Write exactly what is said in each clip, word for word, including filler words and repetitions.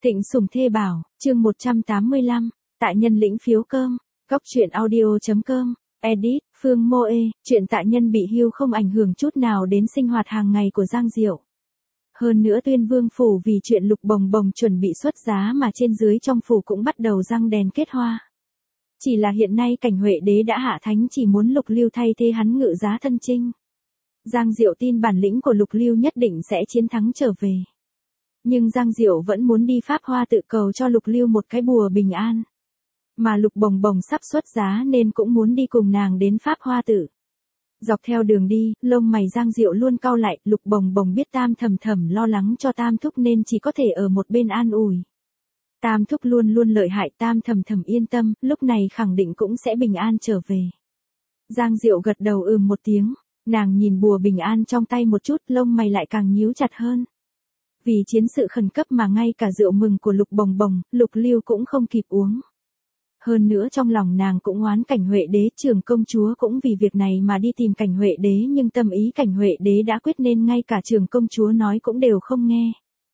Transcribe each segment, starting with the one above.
Thịnh Sủng Thê Bảo, chương một trăm tám mươi lăm, tại nhân lĩnh phiếu cơm, góc truyện audio.com, edit, Phương Moe, chuyện tại nhân bị hưu không ảnh hưởng chút nào đến sinh hoạt hàng ngày của Giang Diệu. Hơn nữa Tuyên Vương Phủ vì chuyện Lục Bồng Bồng chuẩn bị xuất giá mà trên dưới trong phủ cũng bắt đầu răng đèn kết hoa. Chỉ là hiện nay Cảnh Huệ Đế đã hạ thánh chỉ muốn Lục Lưu thay thế hắn ngự giá thân chinh. Giang Diệu tin bản lĩnh của Lục Lưu nhất định sẽ chiến thắng trở về. Nhưng Giang Diệu vẫn muốn đi Pháp Hoa tự cầu cho Lục Lưu một cái bùa bình an. Mà Lục Bồng Bồng sắp xuất giá nên cũng muốn đi cùng nàng đến Pháp Hoa tự. Dọc theo đường đi, lông mày Giang Diệu luôn cau lại, Lục Bồng Bồng biết Tam Thầm Thầm lo lắng cho Tam Thúc nên chỉ có thể ở một bên an ủi. Tam Thúc luôn luôn lợi hại, Tam Thầm Thầm yên tâm, lúc này khẳng định cũng sẽ bình an trở về. Giang Diệu gật đầu ừm một tiếng, nàng nhìn bùa bình an trong tay một chút, lông mày lại càng nhíu chặt hơn. Vì chiến sự khẩn cấp mà ngay cả rượu mừng của Lục Bồng Bồng, Lục Lưu cũng không kịp uống. Hơn nữa trong lòng nàng cũng oán Cảnh Huệ Đế, Trưởng công chúa cũng vì việc này mà đi tìm Cảnh Huệ Đế, nhưng tâm ý Cảnh Huệ Đế đã quyết nên ngay cả Trưởng công chúa nói cũng đều không nghe.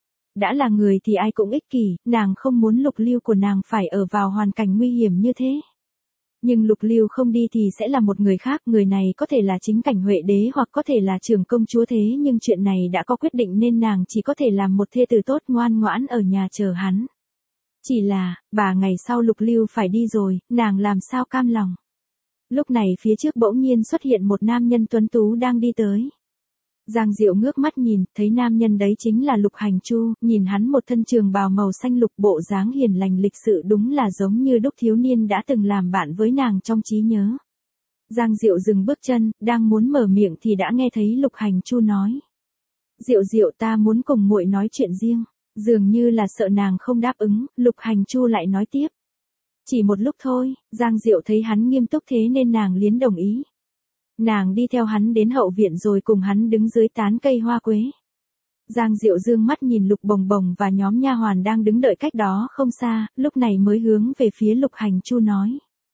Đã là người thì ai cũng ích kỷ, nàng không muốn Lục Lưu của nàng phải ở vào hoàn cảnh nguy hiểm như thế. Nhưng Lục Lưu không đi thì sẽ là một người khác, người này có thể là chính Cảnh Huệ Đế hoặc có thể là Trưởng công chúa, thế nhưng chuyện này đã có quyết định nên nàng chỉ có thể làm một thê tử tốt ngoan ngoãn ở nhà chờ hắn. Chỉ là, bà ngày sau Lục Lưu phải đi rồi, nàng làm sao cam lòng. Lúc này phía trước bỗng nhiên xuất hiện một nam nhân tuấn tú đang đi tới. Giang Diệu ngước mắt nhìn, thấy nam nhân đấy chính là Lục Hành Chu, nhìn hắn một thân trường bào màu xanh lục, bộ dáng hiền lành lịch sự đúng là giống như đúc thiếu niên đã từng làm bạn với nàng trong trí nhớ. Giang Diệu dừng bước chân, đang muốn mở miệng thì đã nghe thấy Lục Hành Chu nói. Diệu Diệu, ta muốn cùng muội nói chuyện riêng. Dường như là sợ nàng không đáp ứng, Lục Hành Chu lại nói tiếp. Chỉ một lúc thôi, Giang Diệu thấy hắn nghiêm túc thế nên nàng liến đồng ý. Nàng đi theo hắn đến hậu viện rồi cùng hắn đứng dưới tán cây hoa quế. Giang Diệu dương mắt nhìn Lục Bồng Bồng và nhóm nha hoàn đang đứng đợi cách đó không xa, lúc này mới hướng về phía Lục Hành Chu nói.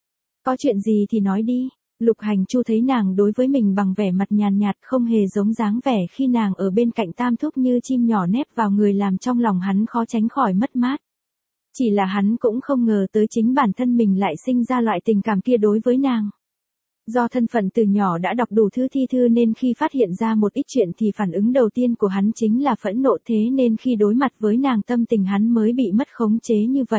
Có chuyện gì thì nói đi. Lục Hành Chu thấy nàng đối với mình bằng vẻ mặt nhàn nhạt, không hề giống dáng vẻ khi nàng ở bên cạnh Tam Thúc như chim nhỏ nép vào người, làm trong lòng hắn khó tránh khỏi mất mát. Chỉ là hắn cũng không ngờ tới chính bản thân mình lại sinh ra loại tình cảm kia đối với nàng. Do thân phận từ nhỏ đã đọc đủ thứ thi thư nên khi phát hiện ra một ít chuyện thì phản ứng đầu tiên của hắn chính là phẫn nộ, thế nên khi đối mặt với nàng tâm tình hắn mới bị mất khống chế như vậy.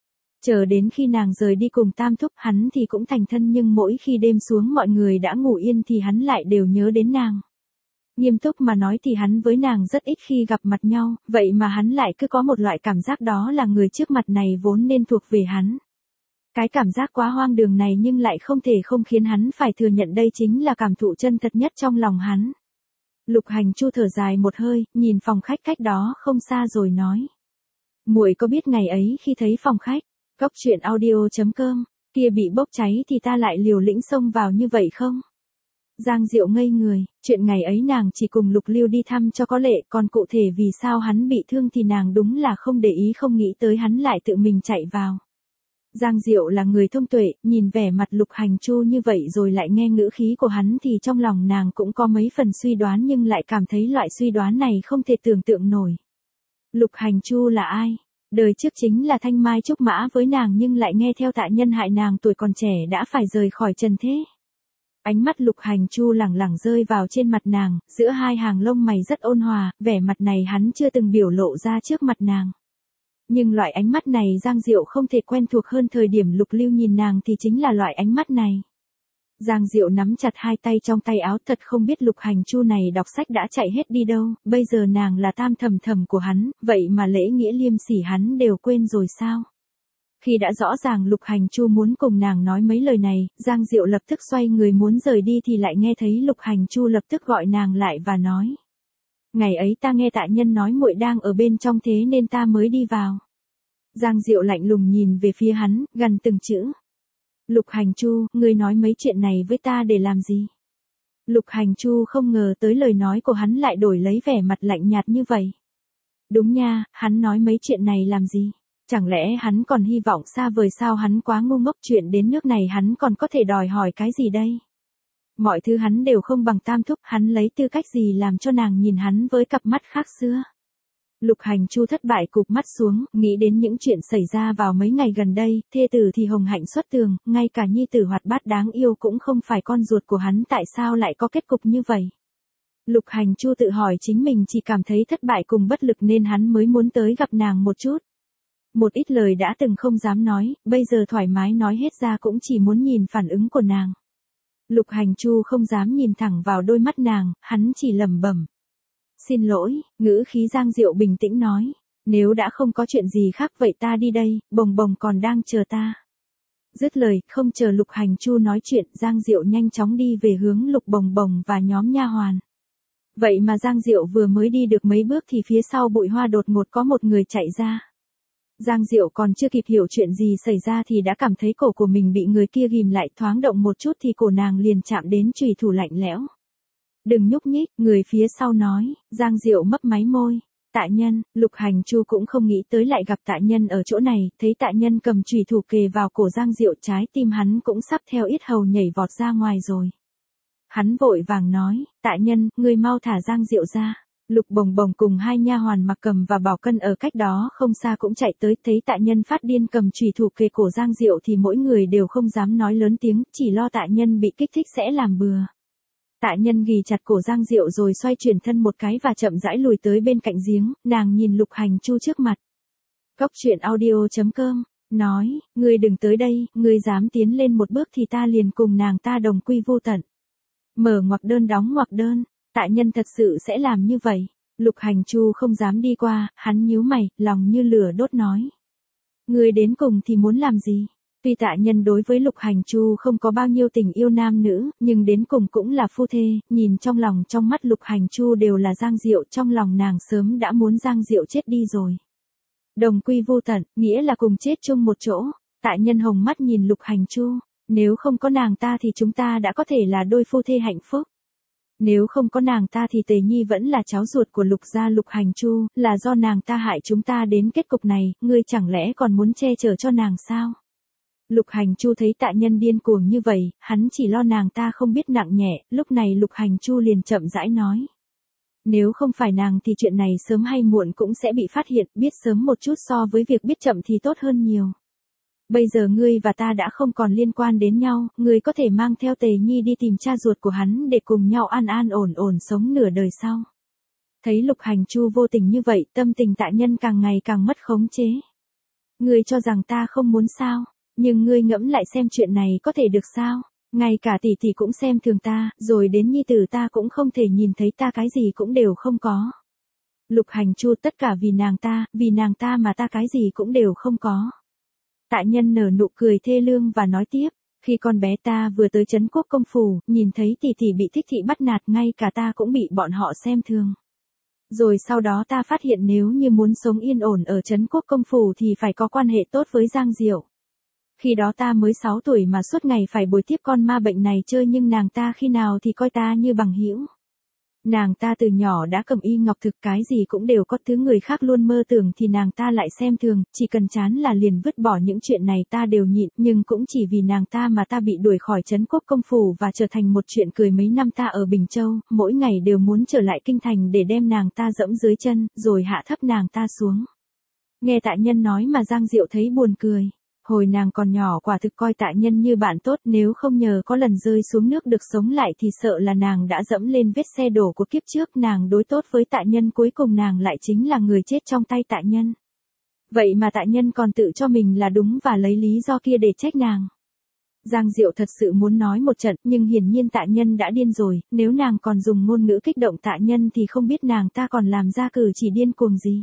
Chờ đến khi nàng rời đi cùng Tam Thúc, hắn thì cũng thành thân, nhưng mỗi khi đêm xuống mọi người đã ngủ yên thì hắn lại đều nhớ đến nàng. Nghiêm túc mà nói thì hắn với nàng rất ít khi gặp mặt nhau, vậy mà hắn lại cứ có một loại cảm giác đó là người trước mặt này vốn nên thuộc về hắn. Cái cảm giác quá hoang đường này nhưng lại không thể không khiến hắn phải thừa nhận đây chính là cảm thụ chân thật nhất trong lòng hắn. Lục Hành Chu thở dài một hơi, nhìn phòng khách cách đó không xa rồi nói. Muội có biết ngày ấy khi thấy phòng khách góc truyện audio.com, kia bị bốc cháy thì ta lại liều lĩnh xông vào như vậy không? Giang Diệu ngây người, chuyện ngày ấy nàng chỉ cùng Lục Lưu đi thăm cho có lệ, còn cụ thể vì sao hắn bị thương thì nàng đúng là không để ý, không nghĩ tới hắn lại tự mình chạy vào. Giang Diệu là người thông tuệ, nhìn vẻ mặt Lục Hành Chu như vậy rồi lại nghe ngữ khí của hắn thì trong lòng nàng cũng có mấy phần suy đoán, nhưng lại cảm thấy loại suy đoán này không thể tưởng tượng nổi. Lục Hành Chu là ai? Đời trước chính là thanh mai trúc mã với nàng nhưng lại nghe theo Tạ Nhân hại nàng tuổi còn trẻ đã phải rời khỏi trần thế. Ánh mắt Lục Hành Chu lẳng lẳng rơi vào trên mặt nàng, giữa hai hàng lông mày rất ôn hòa, vẻ mặt này hắn chưa từng biểu lộ ra trước mặt nàng. Nhưng loại ánh mắt này Giang Diệu không thể quen thuộc hơn thời điểm Lục Lưu nhìn nàng thì chính là loại ánh mắt này. Giang Diệu nắm chặt hai tay trong tay áo, thật không biết Lục Hành Chu này đọc sách đã chạy hết đi đâu, bây giờ nàng là Tam Thầm Thầm của hắn, vậy mà lễ nghĩa liêm sỉ hắn đều quên rồi sao? Khi đã rõ ràng Lục Hành Chu muốn cùng nàng nói mấy lời này, Giang Diệu lập tức xoay người muốn rời đi thì lại nghe thấy Lục Hành Chu lập tức gọi nàng lại và nói. Ngày ấy ta nghe Tạ Nhân nói muội đang ở bên trong thế nên ta mới đi vào. Giang Diệu lạnh lùng nhìn về phía hắn, gần từng chữ. Lục Hành Chu, ngươi nói mấy chuyện này với ta để làm gì? Lục Hành Chu không ngờ tới lời nói của hắn lại đổi lấy vẻ mặt lạnh nhạt như vậy. Đúng nha, hắn nói mấy chuyện này làm gì? Chẳng lẽ hắn còn hy vọng xa vời sao? Hắn quá ngu ngốc, chuyện đến nước này hắn còn có thể đòi hỏi cái gì đây? Mọi thứ hắn đều không bằng Tam Thúc, hắn lấy tư cách gì làm cho nàng nhìn hắn với cặp mắt khác xưa? Lục Hành Chu thất bại cụp mắt xuống, nghĩ đến những chuyện xảy ra vào mấy ngày gần đây, thê tử thì hồng hạnh xuất tường, ngay cả nhi tử hoạt bát đáng yêu cũng không phải con ruột của hắn, tại sao lại có kết cục như vậy? Lục Hành Chu tự hỏi chính mình, chỉ cảm thấy thất bại cùng bất lực nên hắn mới muốn tới gặp nàng một chút. Một ít lời đã từng không dám nói, bây giờ thoải mái nói hết ra, cũng chỉ muốn nhìn phản ứng của nàng. Lục Hành Chu không dám nhìn thẳng vào đôi mắt nàng, hắn chỉ lẩm bẩm. Xin lỗi, ngữ khí Giang Diệu bình tĩnh nói. Nếu đã không có chuyện gì khác vậy ta đi đây, Bồng Bồng còn đang chờ ta. Dứt lời, không chờ Lục Hành Chu nói chuyện, Giang Diệu nhanh chóng đi về hướng Lục Bồng Bồng và nhóm nha hoàn. Vậy mà Giang Diệu vừa mới đi được mấy bước thì phía sau bụi hoa đột ngột có một người chạy ra. Giang Diệu còn chưa kịp hiểu chuyện gì xảy ra thì đã cảm thấy cổ của mình bị người kia ghim lại, thoáng động một chút thì cổ nàng liền chạm đến chùy thủ lạnh lẽo. Đừng nhúc nhích, người phía sau nói. Giang Diệu mấp máy môi. Tạ Nhân. Lục Hành Chu cũng không nghĩ tới lại gặp Tạ Nhân ở chỗ này, thấy Tạ Nhân cầm chùy thủ kề vào cổ Giang Diệu, trái tim hắn cũng sắp theo yết hầu nhảy vọt ra ngoài rồi. Hắn vội vàng nói, Tạ Nhân, ngươi mau thả Giang Diệu ra. Lục Bồng Bồng cùng hai nha hoàn Mặc Cầm và Bảo Cân ở cách đó không xa cũng chạy tới, thấy Tạ Nhân phát điên cầm chùy thủ kề cổ Giang Diệu thì mỗi người đều không dám nói lớn tiếng, chỉ lo Tạ Nhân bị kích thích sẽ làm bừa. Tạ Nhân ghì chặt cổ Giang Diệu rồi xoay chuyển thân một cái và chậm rãi lùi tới bên cạnh giếng, nàng nhìn Lục Hành Chu trước mặt. Cốc truyện audio chấm com, nói, ngươi đừng tới đây, ngươi dám tiến lên một bước thì ta liền cùng nàng ta đồng quy vu tận. Mở ngoặc đơn đóng ngoặc đơn, Tạ Nhân thật sự sẽ làm như vậy. Lục Hành Chu không dám đi qua, hắn nhíu mày, lòng như lửa đốt nói. Ngươi đến cùng thì muốn làm gì? Tuy Tạ Nhân đối với Lục Hành Chu không có bao nhiêu tình yêu nam nữ, nhưng đến cùng cũng là phu thê, nhìn trong lòng trong mắt Lục Hành Chu đều là Giang Diệu, trong lòng nàng sớm đã muốn Giang Diệu chết đi rồi. Đồng quy vu tận, nghĩa là cùng chết chung một chỗ. Tạ Nhân hồng mắt nhìn Lục Hành Chu, nếu không có nàng ta thì chúng ta đã có thể là đôi phu thê hạnh phúc. Nếu không có nàng ta thì Tề Nhi vẫn là cháu ruột của Lục gia. Lục Hành Chu, là do nàng ta hại chúng ta đến kết cục này, ngươi chẳng lẽ còn muốn che chở cho nàng sao? Lục Hành Chu thấy Tạ Nhân điên cuồng như vậy, hắn chỉ lo nàng ta không biết nặng nhẹ, lúc này Lục Hành Chu liền chậm rãi nói. Nếu không phải nàng thì chuyện này sớm hay muộn cũng sẽ bị phát hiện, biết sớm một chút so với việc biết chậm thì tốt hơn nhiều. Bây giờ ngươi và ta đã không còn liên quan đến nhau, ngươi có thể mang theo Tề Nhi đi tìm cha ruột của hắn để cùng nhau an an ổn ổn sống nửa đời sau. Thấy Lục Hành Chu vô tình như vậy, tâm tình Tạ Nhân càng ngày càng mất khống chế. Ngươi cho rằng ta không muốn sao? Nhưng ngươi ngẫm lại xem chuyện này có thể được sao? Ngay cả tỷ tỷ cũng xem thường ta, rồi đến nhi tử ta cũng không thể nhìn thấy ta, cái gì cũng đều không có. Lục Hành Chu, tất cả vì nàng ta, vì nàng ta mà ta cái gì cũng đều không có. Tạ Nhân nở nụ cười thê lương và nói tiếp, khi con bé ta vừa tới Trấn Quốc Công Phủ, nhìn thấy tỷ tỷ bị thích thị bắt nạt, ngay cả ta cũng bị bọn họ xem thường. Rồi sau đó ta phát hiện nếu như muốn sống yên ổn ở Trấn Quốc Công Phủ thì phải có quan hệ tốt với Giang Diệu. Khi đó ta mới sáu tuổi mà suốt ngày phải bồi tiếp con ma bệnh này chơi, nhưng nàng ta khi nào thì coi ta như bằng hữu. Nàng ta từ nhỏ đã cầm y ngọc thực, cái gì cũng đều có, thứ người khác luôn mơ tưởng thì nàng ta lại xem thường, chỉ cần chán là liền vứt bỏ, những chuyện này ta đều nhịn, nhưng cũng chỉ vì nàng ta mà ta bị đuổi khỏi Trấn Quốc Công Phủ và trở thành một chuyện cười. Mấy năm ta ở Bình Châu, mỗi ngày đều muốn trở lại kinh thành để đem nàng ta dẫm dưới chân, rồi hạ thấp nàng ta xuống. Nghe Tạ Nhân nói mà Giang Diệu thấy buồn cười. Hồi nàng còn nhỏ quả thực coi Tạ Nhân như bạn tốt, nếu không nhờ có lần rơi xuống nước được sống lại thì sợ là nàng đã dẫm lên vết xe đổ của kiếp trước. Nàng đối tốt với Tạ Nhân, cuối cùng nàng lại chính là người chết trong tay Tạ Nhân. Vậy mà Tạ Nhân còn tự cho mình là đúng và lấy lý do kia để trách nàng. Giang Diệu thật sự muốn nói một trận, nhưng hiển nhiên Tạ Nhân đã điên rồi, nếu nàng còn dùng ngôn ngữ kích động Tạ Nhân thì không biết nàng ta còn làm ra cử chỉ điên cuồng gì.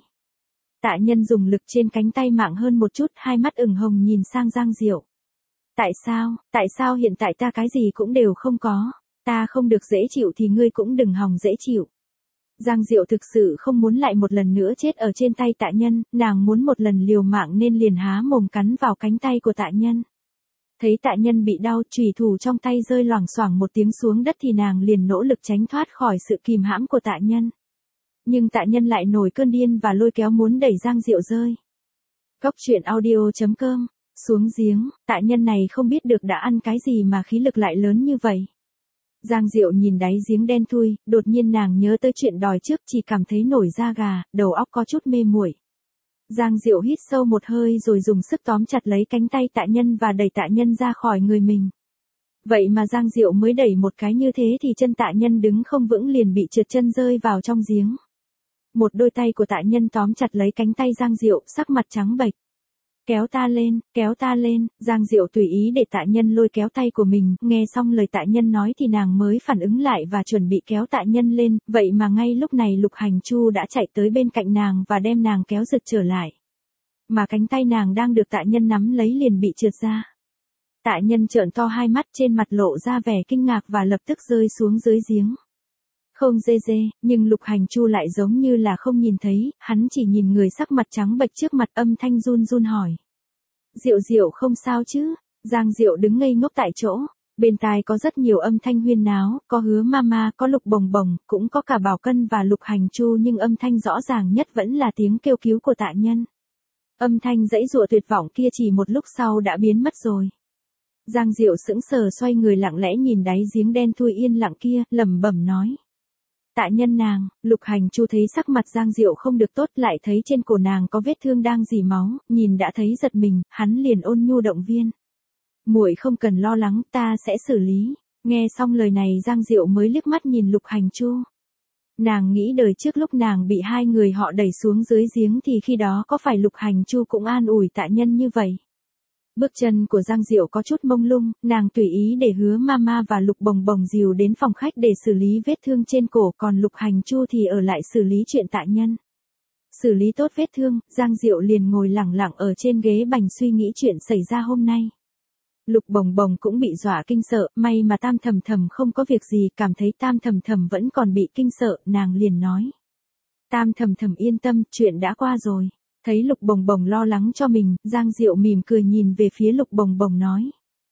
Tạ Nhân dùng lực trên cánh tay mạng hơn một chút, hai mắt ửng hồng nhìn sang Giang Diệu. Tại sao, tại sao hiện tại ta cái gì cũng đều không có? Ta không được dễ chịu thì ngươi cũng đừng hòng dễ chịu. Giang Diệu thực sự không muốn lại một lần nữa chết ở trên tay Tạ Nhân, nàng muốn một lần liều mạng nên liền há mồm cắn vào cánh tay của Tạ Nhân. Thấy Tạ Nhân bị đau, chùy thủ trong tay rơi loảng xoảng một tiếng xuống đất thì nàng liền nỗ lực tránh thoát khỏi sự kìm hãm của Tạ Nhân. Nhưng Tạ Nhân lại nổi cơn điên và lôi kéo muốn đẩy Giang Diệu rơi. Cốc truyện audio chấm com, xuống giếng, Tạ Nhân này không biết được đã ăn cái gì mà khí lực lại lớn như vậy. Giang Diệu nhìn đáy giếng đen thui, đột nhiên nàng nhớ tới chuyện đòi trước, chỉ cảm thấy nổi da gà, đầu óc có chút mê muội. Giang Diệu hít sâu một hơi rồi dùng sức tóm chặt lấy cánh tay Tạ Nhân và đẩy Tạ Nhân ra khỏi người mình. Vậy mà Giang Diệu mới đẩy một cái như thế thì chân Tạ Nhân đứng không vững liền bị trượt chân rơi vào trong giếng. Một đôi tay của Tạ Nhân tóm chặt lấy cánh tay Giang Diệu, sắc mặt trắng bệch. Kéo ta lên, kéo ta lên, Giang Diệu tùy ý để Tạ Nhân lôi kéo tay của mình, nghe xong lời Tạ Nhân nói thì nàng mới phản ứng lại và chuẩn bị kéo Tạ Nhân lên, vậy mà ngay lúc này Lục Hành Chu đã chạy tới bên cạnh nàng và đem nàng kéo giật trở lại. Mà cánh tay nàng đang được Tạ Nhân nắm lấy liền bị trượt ra. Tạ Nhân trợn to hai mắt, trên mặt lộ ra vẻ kinh ngạc và lập tức rơi xuống dưới giếng. Không dê dê, nhưng Lục Hành Chu lại giống như là không nhìn thấy, hắn chỉ nhìn người sắc mặt trắng bệch trước mặt, âm thanh run run hỏi. Diệu Diệu không sao chứ? Giang Diệu đứng ngây ngốc tại chỗ, bên tai có rất nhiều âm thanh huyên náo, có Hứa Mama, có Lục Bồng Bồng, cũng có cả Bảo Cân và Lục Hành Chu, nhưng âm thanh rõ ràng nhất vẫn là tiếng kêu cứu của Tạ Nhân. Âm thanh giãy giụa tuyệt vọng kia chỉ một lúc sau đã biến mất rồi. Giang Diệu sững sờ xoay người lặng lẽ nhìn đáy giếng đen thui yên lặng kia, lẩm bẩm nói. Tạ Nhân nàng. Lục Hành Chu thấy sắc mặt Giang Diệu không được tốt, lại thấy trên cổ nàng có vết thương đang rỉ máu, nhìn đã thấy giật mình, hắn liền ôn nhu động viên. Muội không cần lo lắng, ta sẽ xử lý. Nghe xong lời này Giang Diệu mới liếc mắt nhìn Lục Hành Chu. Nàng nghĩ đời trước lúc nàng bị hai người họ đẩy xuống dưới giếng thì khi đó có phải Lục Hành Chu cũng an ủi Tạ Nhân như vậy. Bước chân của Giang Diệu có chút mông lung, nàng tùy ý để Hứa Mama và Lục Bồng Bồng dìu đến phòng khách để xử lý vết thương trên cổ, còn Lục Hành Chu thì ở lại xử lý chuyện Tạ Nhân. Xử lý tốt vết thương, Giang Diệu liền ngồi lẳng lặng ở trên ghế bành suy nghĩ chuyện xảy ra hôm nay. Lục Bồng Bồng cũng bị dọa kinh sợ, may mà Tam Thầm Thầm không có việc gì, cảm thấy Tam Thầm Thầm vẫn còn bị kinh sợ, nàng liền nói. Tam Thầm Thầm yên tâm, chuyện đã qua rồi. Thấy Lục Bồng Bồng lo lắng cho mình, Giang Diệu mỉm cười nhìn về phía Lục Bồng Bồng nói.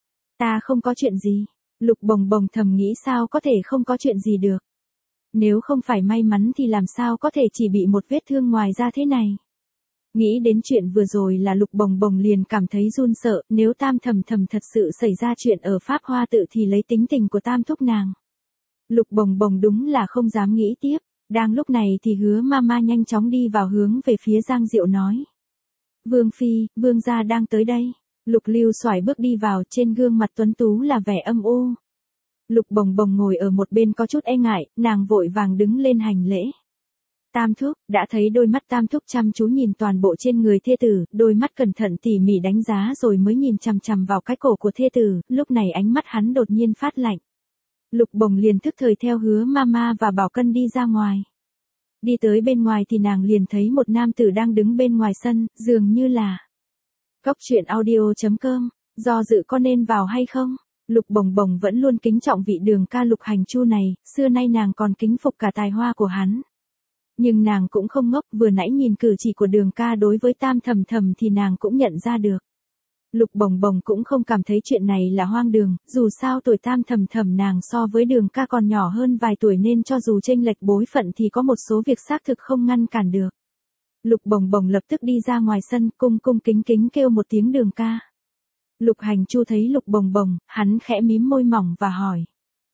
Ta không có chuyện gì. Lục Bồng Bồng thầm nghĩ sao có thể không có chuyện gì được. Nếu không phải may mắn thì làm sao có thể chỉ bị một vết thương ngoài ra thế này. Nghĩ đến chuyện vừa rồi là Lục Bồng Bồng liền cảm thấy run sợ, nếu Tam Thầm Thầm thật sự xảy ra chuyện ở Pháp Hoa Tự thì lấy tính tình của Tam thúc nàng. Lục Bồng Bồng đúng là không dám nghĩ tiếp. Đang lúc này thì Hứa Mama nhanh chóng đi vào hướng về phía Giang Diệu nói. Vương Phi, Vương gia đang tới đây. Lục Lưu xoải bước đi vào, trên gương mặt tuấn tú là vẻ âm u. Lục Bồng Bồng ngồi ở một bên có chút e ngại, nàng vội vàng đứng lên hành lễ. Tam thúc, đã thấy đôi mắt Tam thúc chăm chú nhìn toàn bộ trên người thê tử, đôi mắt cẩn thận tỉ mỉ đánh giá rồi mới nhìn chằm chằm vào cái cổ của thê tử, lúc này ánh mắt hắn đột nhiên phát lạnh. Lục Bồng liền thức thời theo Hứa Mama và Bảo Cân đi ra ngoài. Đi tới bên ngoài thì nàng liền thấy một nam tử đang đứng bên ngoài sân, dường như là. Cốc truyện audio chấm com, do dự có nên vào hay không? Lục Bồng Bồng vẫn luôn kính trọng vị Đường ca Lục Hành Chu này, xưa nay nàng còn kính phục cả tài hoa của hắn. Nhưng nàng cũng không ngốc, vừa nãy nhìn cử chỉ của Đường ca đối với Tam Thầm Thầm thì nàng cũng nhận ra được. Lục Bồng Bồng cũng không cảm thấy chuyện này là hoang đường, dù sao tuổi Tam Thầm Thầm nàng so với Đường ca còn nhỏ hơn vài tuổi nên cho dù chênh lệch bối phận thì có một số việc xác thực không ngăn cản được. Lục Bồng Bồng lập tức đi ra ngoài sân, cung cung kính kính kêu một tiếng Đường ca. Lục Hành Chu thấy Lục Bồng Bồng, hắn khẽ mím môi mỏng và hỏi.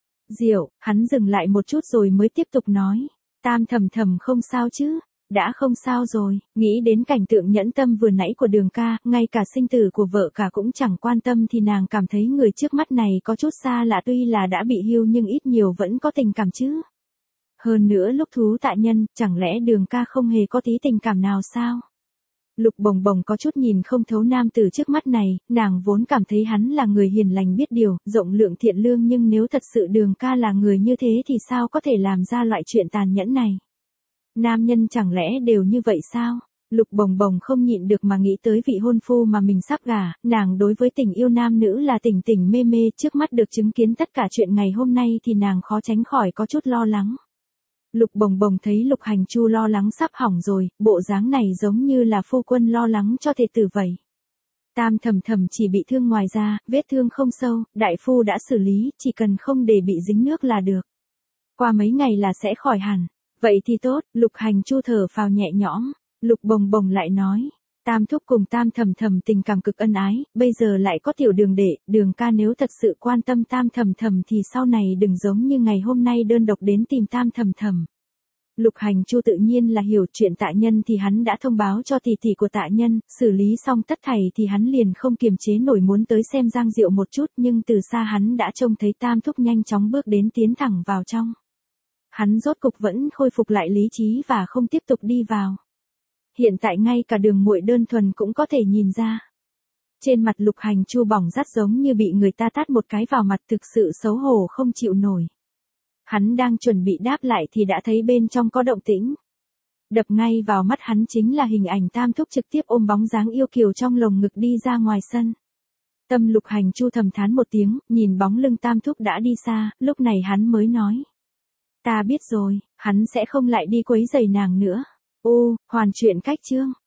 Diệu, hắn dừng lại một chút rồi mới tiếp tục nói. Tam Thầm Thầm không sao chứ? Đã không sao rồi, nghĩ đến cảnh tượng nhẫn tâm vừa nãy của Đường ca, ngay cả sinh tử của vợ cả cũng chẳng quan tâm thì nàng cảm thấy người trước mắt này có chút xa lạ, tuy là đã bị hưu nhưng ít nhiều vẫn có tình cảm chứ. Hơn nữa lúc thú Tạ Nhân, chẳng lẽ Đường ca không hề có tí tình cảm nào sao? Lục Bồng Bồng có chút nhìn không thấu nam tử trước mắt này, nàng vốn cảm thấy hắn là người hiền lành biết điều, rộng lượng thiện lương, nhưng nếu thật sự Đường ca là người như thế thì sao có thể làm ra loại chuyện tàn nhẫn này? Nam nhân chẳng lẽ đều như vậy sao? Lục Bồng Bồng không nhịn được mà nghĩ tới vị hôn phu mà mình sắp gả, nàng đối với tình yêu nam nữ là tỉnh tỉnh mê mê, trước mắt được chứng kiến tất cả chuyện ngày hôm nay thì nàng khó tránh khỏi có chút lo lắng. Lục Bồng Bồng thấy Lục Hành Chu lo lắng sắp hỏng rồi, bộ dáng này giống như là phu quân lo lắng cho thê tử vậy. Tam Thầm Thầm chỉ bị thương ngoài da, vết thương không sâu, đại phu đã xử lý, chỉ cần không để bị dính nước là được. Qua mấy ngày là sẽ khỏi hẳn. Vậy thì tốt, Lục Hành Chu thở phào nhẹ nhõm. Lục Bồng Bồng lại nói. Tam thúc cùng Tam thầm thầm tình cảm cực ân ái, bây giờ lại có tiểu đường đệ, đường ca nếu thật sự quan tâm Tam thầm thầm thì sau này đừng giống như ngày hôm nay đơn độc đến tìm Tam thầm thầm. Lục Hành Chu tự nhiên là hiểu chuyện Tạ Nhân thì hắn đã thông báo cho tỷ tỷ của Tạ Nhân, xử lý xong tất thảy thì hắn liền không kiềm chế nổi muốn tới xem Giang Diệu một chút, nhưng từ xa hắn đã trông thấy Tam thúc nhanh chóng bước đến tiến thẳng vào trong. Hắn rốt cục vẫn khôi phục lại lý trí và không tiếp tục đi vào. Hiện tại ngay cả Đường muội đơn thuần cũng có thể nhìn ra. Trên mặt Lục Hành Chu bỏng rát giống như bị người ta tát một cái vào mặt, thực sự xấu hổ không chịu nổi. Hắn đang chuẩn bị đáp lại thì đã thấy bên trong có động tĩnh. Đập ngay vào mắt hắn chính là hình ảnh Tam thúc trực tiếp ôm bóng dáng yêu kiều trong lồng ngực đi ra ngoài sân. Tâm Lục Hành Chu thầm thán một tiếng, nhìn bóng lưng Tam thúc đã đi xa, lúc này hắn mới nói. Ta biết rồi, hắn sẽ không lại đi quấy rầy nàng nữa. Ô, hoàn chuyện cách chương.